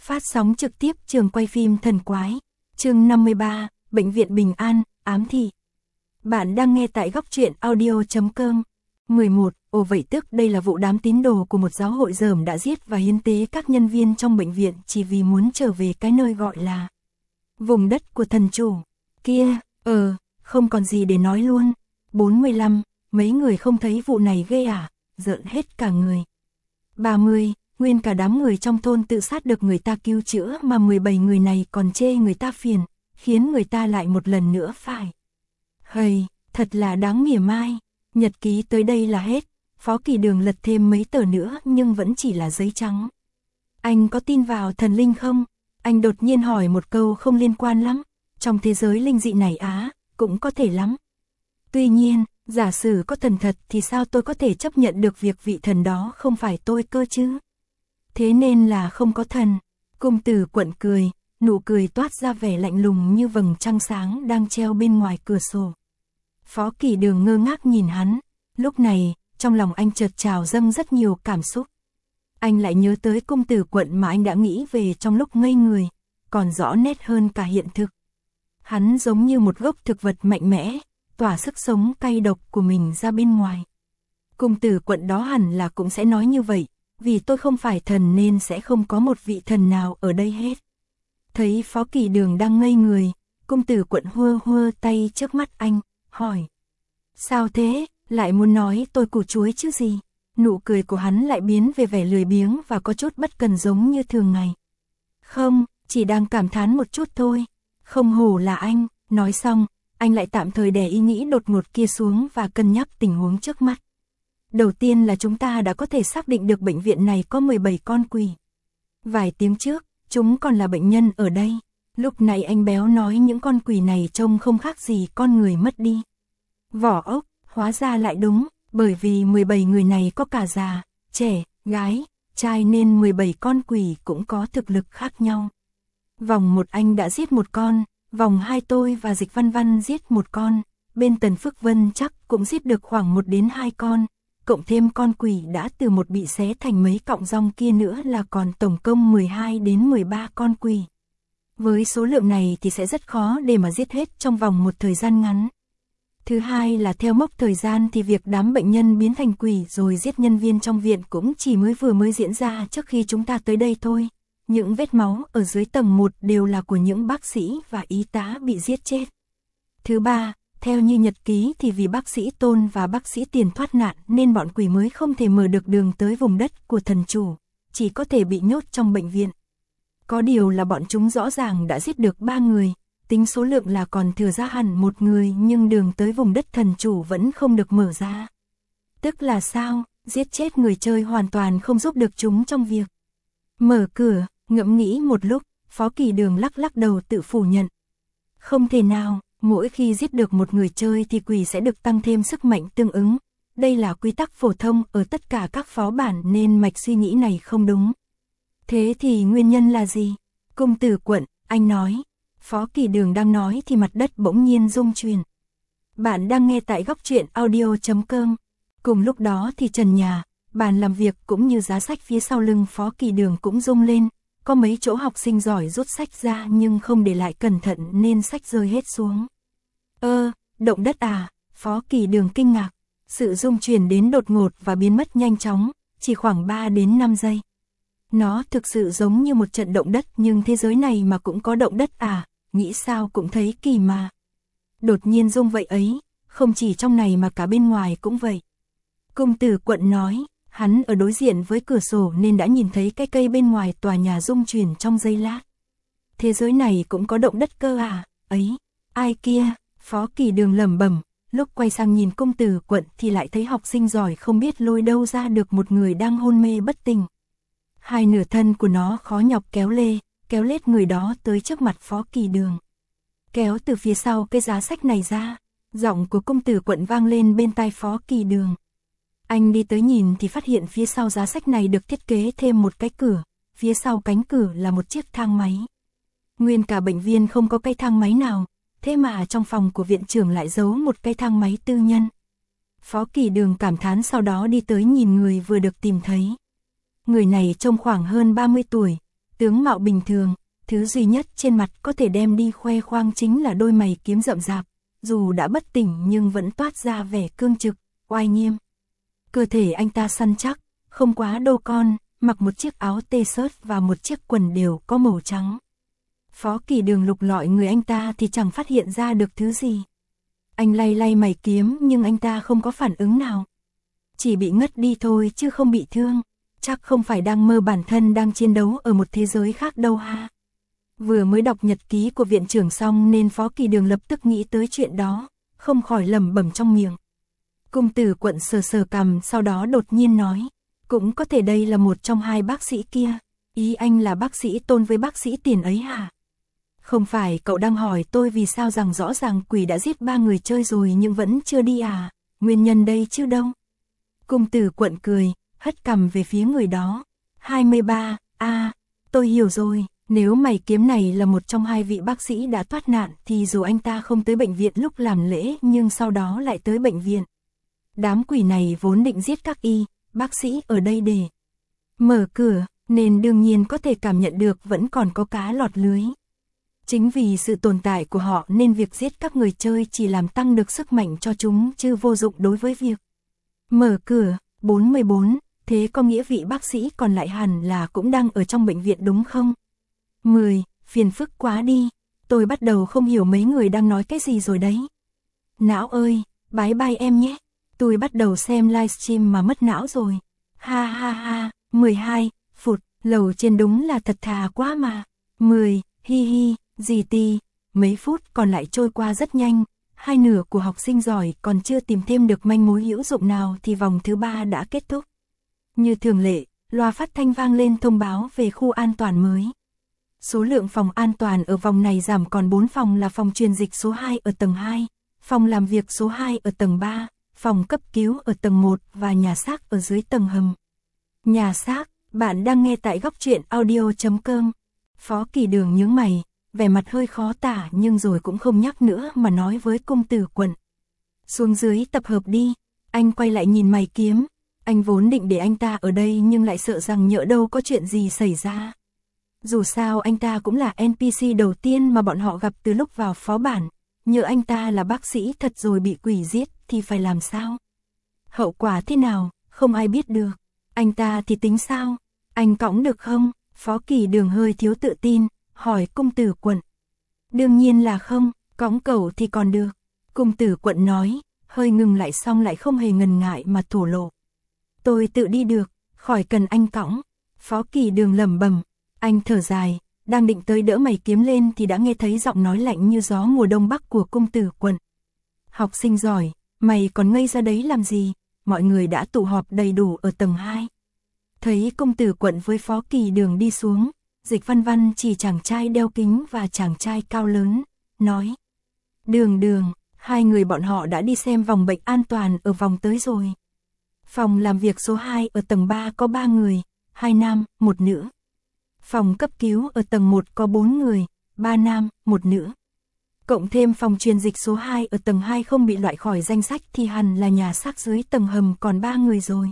Phát sóng trực tiếp trường quay phim thần quái. Chương 53, Bệnh viện Bình An, ám thị. Bạn đang nghe tại góc truyện audio.com. 11. Ồ vậy tức đây là vụ đám tín đồ của một giáo hội dởm đã giết và hiến tế các nhân viên trong bệnh viện chỉ vì muốn trở về cái nơi gọi là vùng đất của thần chủ. Kia, không còn gì để nói luôn. 45. Mấy người không thấy vụ này ghê à? Rợn hết cả người. 30. Nguyên cả đám người trong thôn tự sát được người ta cứu chữa mà 17 người này còn chê người ta phiền, khiến người ta lại một lần nữa phải. Hây, thật là đáng mỉa mai. Nhật ký tới đây là hết. Phó Kỳ Đường lật thêm mấy tờ nữa nhưng vẫn chỉ là giấy trắng. Anh có tin vào thần linh không? Anh đột nhiên hỏi một câu không liên quan lắm. Trong thế giới linh dị này cũng có thể lắm. Tuy nhiên, giả sử có thần thật thì sao tôi có thể chấp nhận được việc vị thần đó không phải tôi cơ chứ? Thế nên là không có thần. Cung Tử Quận cười, nụ cười toát ra vẻ lạnh lùng như vầng trăng sáng đang treo bên ngoài cửa sổ. Phó Kỳ Đường ngơ ngác nhìn hắn, lúc này, trong lòng anh chợt trào dâng rất nhiều cảm xúc. Anh lại nhớ tới Cung Tử Quận mà anh đã nghĩ về trong lúc ngây người, còn rõ nét hơn cả hiện thực. Hắn giống như một gốc thực vật mạnh mẽ, tỏa sức sống cay độc của mình ra bên ngoài. Cung Tử Quận đó hẳn là cũng sẽ nói như vậy, vì tôi không phải thần nên sẽ không có một vị thần nào ở đây hết. Thấy Phó Kỳ Đường đang ngây người, Cung Tử Quận hua hua tay trước mắt anh, hỏi. Sao thế, lại muốn nói tôi củ chuối chứ gì? Nụ cười của hắn lại biến về vẻ lười biếng và có chút bất cần giống như thường ngày. Không, chỉ đang cảm thán một chút thôi. Không hổ là anh. Nói xong, anh lại tạm thời đè ý nghĩ đột ngột kia xuống và cân nhắc tình huống trước mắt. Đầu tiên là chúng ta đã có thể xác định được bệnh viện này có 17 con quỷ. Vài tiếng trước, chúng còn là bệnh nhân ở đây. Lúc này anh béo nói những con quỷ này trông không khác gì con người mất đi. Vỏ ốc, hóa ra lại đúng, bởi vì 17 người này có cả già, trẻ, gái, trai nên 17 con quỷ cũng có thực lực khác nhau. Vòng 1 anh đã giết một con, vòng 2 tôi và Dịch Văn Văn giết một con, bên Tần Phước Vân chắc cũng giết được khoảng 1 đến 2 con, cộng thêm con quỷ đã từ một bị xé thành mấy cọng rong kia nữa là còn tổng cộng 12 đến 13 con quỷ. Với số lượng này thì sẽ rất khó để mà giết hết trong vòng một thời gian ngắn. Thứ hai là theo mốc thời gian thì việc đám bệnh nhân biến thành quỷ rồi giết nhân viên trong viện cũng chỉ mới diễn ra trước khi chúng ta tới đây thôi. Những vết máu ở dưới tầng 1 đều là của những bác sĩ và y tá bị giết chết. Thứ ba, theo như nhật ký thì vì bác sĩ Tôn và bác sĩ Tiền thoát nạn nên bọn quỷ mới không thể mở được đường tới vùng đất của thần chủ, chỉ có thể bị nhốt trong bệnh viện. Có điều là bọn chúng rõ ràng đã giết được 3 người, tính số lượng là còn thừa ra hẳn 1 người nhưng đường tới vùng đất thần chủ vẫn không được mở ra. Tức là sao, giết chết người chơi hoàn toàn không giúp được chúng trong việc mở cửa. Ngẫm nghĩ một lúc, Phó Kỳ Đường lắc đầu tự phủ nhận. Không thể nào, mỗi khi giết được một người chơi thì quỷ sẽ được tăng thêm sức mạnh tương ứng. Đây là quy tắc phổ thông ở tất cả các phó bản nên mạch suy nghĩ này không đúng. Thế thì nguyên nhân là gì? Cung Tử Quận, anh nói. Phó Kỳ Đường đang nói thì mặt đất bỗng nhiên rung chuyển. Bạn đang nghe tại góc truyện audio.com. Cùng lúc đó thì trần nhà, bàn làm việc cũng như giá sách phía sau lưng Phó Kỳ Đường cũng rung lên. Có mấy chỗ học sinh giỏi rút sách ra nhưng không để lại cẩn thận nên sách rơi hết xuống. Động đất à? Phó Kỳ Đường kinh ngạc. Sự rung chuyển đến đột ngột và biến mất nhanh chóng, chỉ khoảng 3 đến 5 giây. Nó thực sự giống như một trận động đất nhưng thế giới này mà cũng có động đất à? Nghĩ sao cũng thấy kỳ mà. Đột nhiên rung vậy ấy, không chỉ trong này mà cả bên ngoài cũng vậy. Cung Tử Quận nói. Hắn ở đối diện với cửa sổ nên đã nhìn thấy cái cây bên ngoài tòa nhà rung chuyển trong giây lát. Thế giới này cũng có động đất cơ à? Ấy, ai kia? Phó Kỳ Đường lẩm bẩm, lúc quay sang nhìn Cung Tử Quận thì lại thấy học sinh giỏi không biết lôi đâu ra được một người đang hôn mê bất tỉnh. Hai nửa thân của nó khó nhọc kéo lết người đó tới trước mặt Phó Kỳ Đường. Kéo từ phía sau cái giá sách này ra, giọng của Cung Tử Quận vang lên bên tai Phó Kỳ Đường. Anh đi tới nhìn thì phát hiện phía sau giá sách này được thiết kế thêm một cái cửa, phía sau cánh cửa là một chiếc thang máy. Nguyên cả bệnh viện không có cây thang máy nào, thế mà trong phòng của viện trưởng lại giấu một cây thang máy tư nhân. Phó Kỳ Đường cảm thán sau đó đi tới nhìn người vừa được tìm thấy. Người này trông khoảng hơn 30 tuổi, Tướng mạo bình thường, thứ duy nhất trên mặt có thể đem đi khoe khoang chính là đôi mày kiếm rậm rạp, dù đã bất tỉnh nhưng vẫn toát ra vẻ cương trực, oai nghiêm. Cơ thể anh ta săn chắc, không quá đô con, mặc một chiếc áo t-shirt và một chiếc quần đều có màu trắng. Phó Kỳ Đường lục lọi người anh ta thì chẳng phát hiện ra được thứ gì. Anh lay lay mày kiếm nhưng anh ta không có phản ứng nào. Chỉ bị ngất đi thôi chứ không bị thương. Chắc không phải đang mơ bản thân đang chiến đấu ở một thế giới khác đâu ha. Vừa mới đọc nhật ký của viện trưởng xong nên Phó Kỳ Đường lập tức nghĩ tới chuyện đó, không khỏi lẩm bẩm trong miệng. Cung Tử Quận sờ sờ cằm, sau đó đột nhiên nói, cũng có thể đây là một trong hai bác sĩ kia. Ý anh là bác sĩ Tôn với bác sĩ Tiền ấy hả? Không phải cậu đang hỏi tôi vì sao rằng rõ ràng quỷ đã giết 3 người chơi rồi nhưng vẫn chưa đi à? Nguyên nhân đây chứ đâu? Cung Tử Quận cười, hất cằm về phía người đó. 23, tôi hiểu rồi, nếu mày kiếm này là một trong hai vị bác sĩ đã thoát nạn thì dù anh ta không tới bệnh viện lúc làm lễ nhưng sau đó lại tới bệnh viện. Đám quỷ này vốn định giết các bác sĩ ở đây để mở cửa, nên đương nhiên có thể cảm nhận được vẫn còn có cá lọt lưới. Chính vì sự tồn tại của họ nên việc giết các người chơi chỉ làm tăng được sức mạnh cho chúng chứ vô dụng đối với việc mở cửa. 44, thế có nghĩa vị bác sĩ còn lại hẳn là cũng đang ở trong bệnh viện đúng không? 10, phiền phức quá đi, tôi bắt đầu không hiểu mấy người đang nói cái gì rồi đấy. Não ơi, bye bye em nhé, tôi bắt đầu xem livestream mà mất não rồi. Ha ha ha, 12, phụt, lầu trên đúng là thật thà quá mà. 10, hi hi, gì ti, mấy phút còn lại trôi qua rất nhanh. Hai nửa của học sinh giỏi còn chưa tìm thêm được manh mối hữu dụng nào thì vòng thứ 3 đã kết thúc. Như thường lệ, loa phát thanh vang lên thông báo về khu an toàn mới. Số lượng phòng an toàn ở vòng này giảm còn 4 phòng là phòng truyền dịch số 2 ở tầng 2, phòng làm việc số 2 ở tầng 3, phòng cấp cứu ở tầng 1 và nhà xác ở dưới tầng hầm. Nhà xác, bạn đang nghe tại góc truyện audio.com. Phó Kỳ Đường nhướng mày, vẻ mặt hơi khó tả nhưng rồi cũng không nhắc nữa mà nói với Cung Tử Quận. Xuống dưới tập hợp đi, anh quay lại nhìn mày kiếm, anh vốn định để anh ta ở đây nhưng lại sợ rằng nhỡ đâu có chuyện gì xảy ra. Dù sao anh ta cũng là NPC đầu tiên mà bọn họ gặp từ lúc vào phó bản, nhỡ anh ta là bác sĩ thật rồi bị quỷ giết thì phải làm sao? Hậu quả thế nào, không ai biết được. Anh ta thì tính sao? Anh cõng được không? Phó Kỳ Đường hơi thiếu tự tin, hỏi Cung Tử Quận. Đương nhiên là không, cõng cẩu thì còn được. Cung Tử Quận nói, hơi ngừng lại xong lại không hề ngần ngại mà thổ lộ. Tôi tự đi được, khỏi cần anh cõng. Phó Kỳ Đường lẩm bẩm, anh thở dài, đang định tới đỡ mày kiếm lên thì đã nghe thấy giọng nói lạnh như gió mùa đông bắc của Cung Tử Quận. Học sinh giỏi, mày còn ngây ra đấy làm gì? Mọi người đã tụ họp đầy đủ ở tầng 2. Thấy Cung Tử Quận với Phó Kỳ Đường đi xuống, Dịch Văn Văn chỉ chàng trai đeo kính và chàng trai cao lớn, nói. Đường, hai người bọn họ đã đi xem vòng bệnh an toàn ở vòng tới rồi. Phòng làm việc số 2 ở tầng 3 có 3 người, 2 nam, 1 nữ. Phòng cấp cứu ở tầng 1 có 4 người, 3 nam, 1 nữ. Cộng thêm phòng truyền dịch số 2 ở tầng 2 không bị loại khỏi danh sách thì hẳn là nhà xác dưới tầng hầm còn 3 người rồi.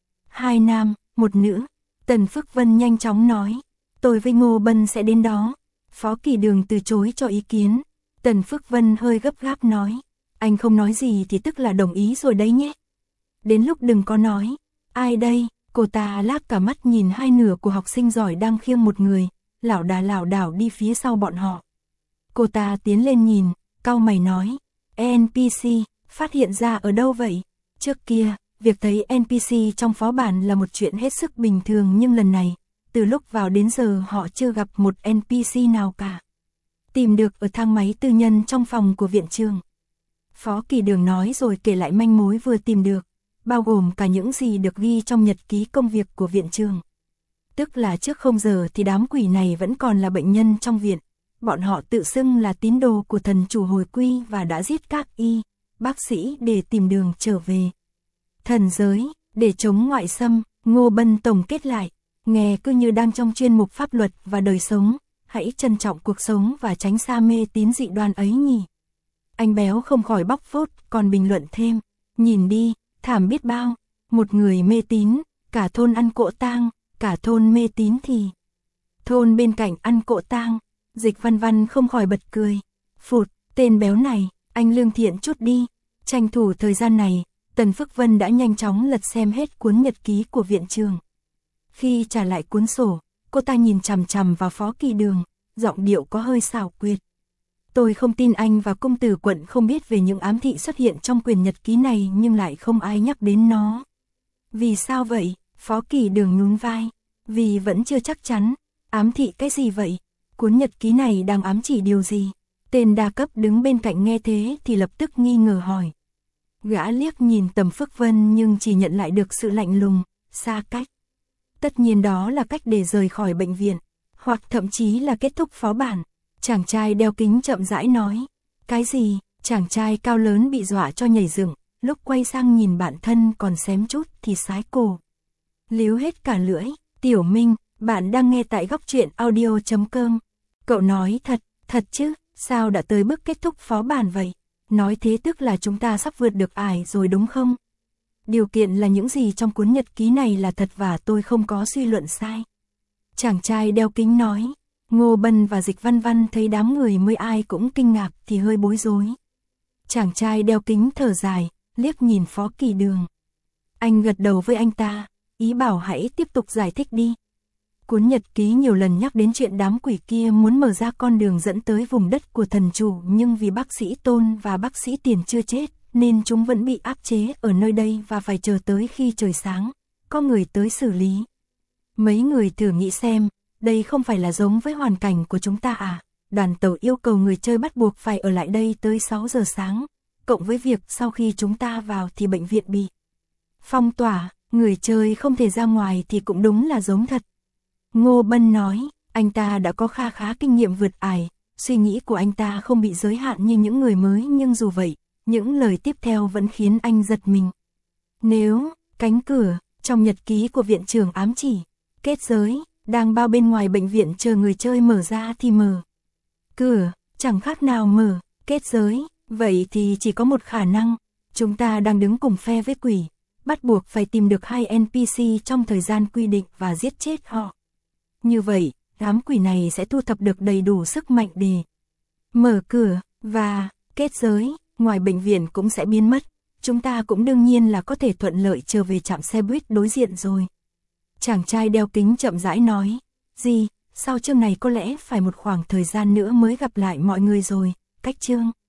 2 nam, 1 nữ. Tần Phước Vân nhanh chóng nói. Tôi với Ngô Bân sẽ đến đó. Phó Kỳ Đường từ chối cho ý kiến. Tần Phước Vân hơi gấp gáp nói. Anh không nói gì thì tức là đồng ý rồi đấy nhé. Đến lúc đừng có nói. Ai đây? Cô ta lác cả mắt nhìn hai nửa của học sinh giỏi đang khiêng một người, lảo đảo đi phía sau bọn họ. Cô ta tiến lên nhìn, cau mày nói. NPC, phát hiện ra ở đâu vậy? Trước kia, việc thấy NPC trong phó bản là một chuyện hết sức bình thường nhưng lần này, từ lúc vào đến giờ họ chưa gặp một NPC nào cả. Tìm được ở thang máy tư nhân trong phòng của viện trường. Phó Kỳ Đường nói rồi kể lại manh mối vừa tìm được, bao gồm cả những gì được ghi trong nhật ký công việc của viện trường. Tức là trước 0 giờ thì đám quỷ này vẫn còn là bệnh nhân trong viện. Bọn họ tự xưng là tín đồ của thần chủ hồi quy và đã giết các bác sĩ để tìm đường trở về thần giới, để chống ngoại xâm. Ngô Bân tổng kết lại, nghe cứ như đang trong chuyên mục pháp luật và đời sống, hãy trân trọng cuộc sống và tránh xa mê tín dị đoan ấy nhỉ. Anh Béo không khỏi bóc phốt, còn bình luận thêm, nhìn đi, thảm biết bao, một người mê tín, cả thôn ăn cỗ tang, cả thôn mê tín thì thôn bên cạnh ăn cộ tang, Dịch Văn Văn không khỏi bật cười. Phụt, tên béo này, anh lương thiện chút đi. Tranh thủ thời gian này, Tần Phước Vân đã nhanh chóng lật xem hết cuốn nhật ký của viện trường. Khi trả lại cuốn sổ, cô ta nhìn chằm chằm vào Phó Kỳ Đường, giọng điệu có hơi xảo quyệt. Tôi không tin anh và công tử Quận không biết về những ám thị xuất hiện trong quyển nhật ký này nhưng lại không ai nhắc đến nó. Vì sao vậy? Phó Kỳ Đường nhún vai. Vì vẫn chưa chắc chắn. Ám thị cái gì vậy? Cuốn nhật ký này đang ám chỉ điều gì? Tên đa cấp đứng bên cạnh nghe thế thì lập tức nghi ngờ hỏi. Gã liếc nhìn Tầm Phước Vân nhưng chỉ nhận lại được sự lạnh lùng, xa cách. Tất nhiên đó là cách để rời khỏi bệnh viện, hoặc thậm chí là kết thúc phó bản. Chàng trai đeo kính chậm rãi nói. Cái gì? Chàng trai cao lớn bị dọa cho nhảy dựng, lúc quay sang nhìn bạn thân còn xém chút thì sái cổ. Líu hết cả lưỡi. Tiểu Minh, bạn đang nghe tại góc truyện audio.com. Cậu nói thật chứ, sao đã tới bước kết thúc phó bản vậy? Nói thế tức là chúng ta sắp vượt được ải rồi đúng không? Điều kiện là những gì trong cuốn nhật ký này là thật và tôi không có suy luận sai. Chàng trai đeo kính nói. Ngô Bân và Dịch Văn Văn thấy đám người mới ai cũng kinh ngạc thì hơi bối rối. Chàng trai đeo kính thở dài, liếc nhìn Phó Kỳ Đường. Anh gật đầu với anh ta, ý bảo hãy tiếp tục giải thích đi. Cuốn nhật ký nhiều lần nhắc đến chuyện đám quỷ kia muốn mở ra con đường dẫn tới vùng đất của thần chủ, nhưng vì bác sĩ Tôn và bác sĩ Tiền chưa chết, nên chúng vẫn bị áp chế ở nơi đây và phải chờ tới khi trời sáng, có người tới xử lý. Mấy người thử nghĩ xem, đây không phải là giống với hoàn cảnh của chúng ta à? Đoàn tàu yêu cầu người chơi bắt buộc phải ở lại đây tới 6 giờ sáng, cộng với việc sau khi chúng ta vào thì bệnh viện bị phong tỏa, người chơi không thể ra ngoài thì cũng đúng là giống thật. Ngô Bân nói, anh ta đã có khá kinh nghiệm vượt ải, suy nghĩ của anh ta không bị giới hạn như những người mới, nhưng dù vậy, những lời tiếp theo vẫn khiến anh giật mình. Nếu, cánh cửa, trong nhật ký của viện trưởng ám chỉ, kết giới, đang bao bên ngoài bệnh viện chờ người chơi mở ra thì mở. Cửa, chẳng khác nào mở, kết giới, vậy thì chỉ có một khả năng, chúng ta đang đứng cùng phe với quỷ, bắt buộc phải tìm được 2 NPC trong thời gian quy định và giết chết họ. Như vậy, đám quỷ này sẽ thu thập được đầy đủ sức mạnh để mở cửa, và kết giới, ngoài bệnh viện cũng sẽ biến mất. Chúng ta cũng đương nhiên là có thể thuận lợi trở về trạm xe buýt đối diện rồi. Chàng trai đeo kính chậm rãi nói. Gì, sau chương này có lẽ phải một khoảng thời gian nữa mới gặp lại mọi người rồi, cách chương.